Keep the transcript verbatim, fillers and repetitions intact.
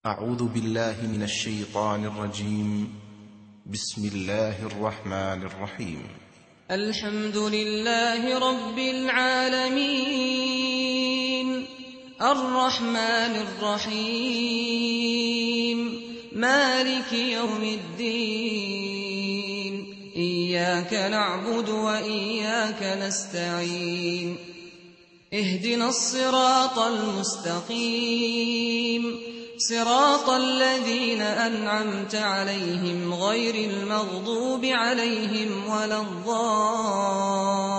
أعوذ بالله من الشيطان الرجيم. بسم الله الرحمن الرحيم. الحمد لله رب العالمين، الرحمن الرحيم، مالك يوم الدين، إياك نعبد وإياك نستعين، اهدنا الصراط المستقيم، صراط الذين أنعمت عليهم غير المغضوب عليهم ولا الضالين.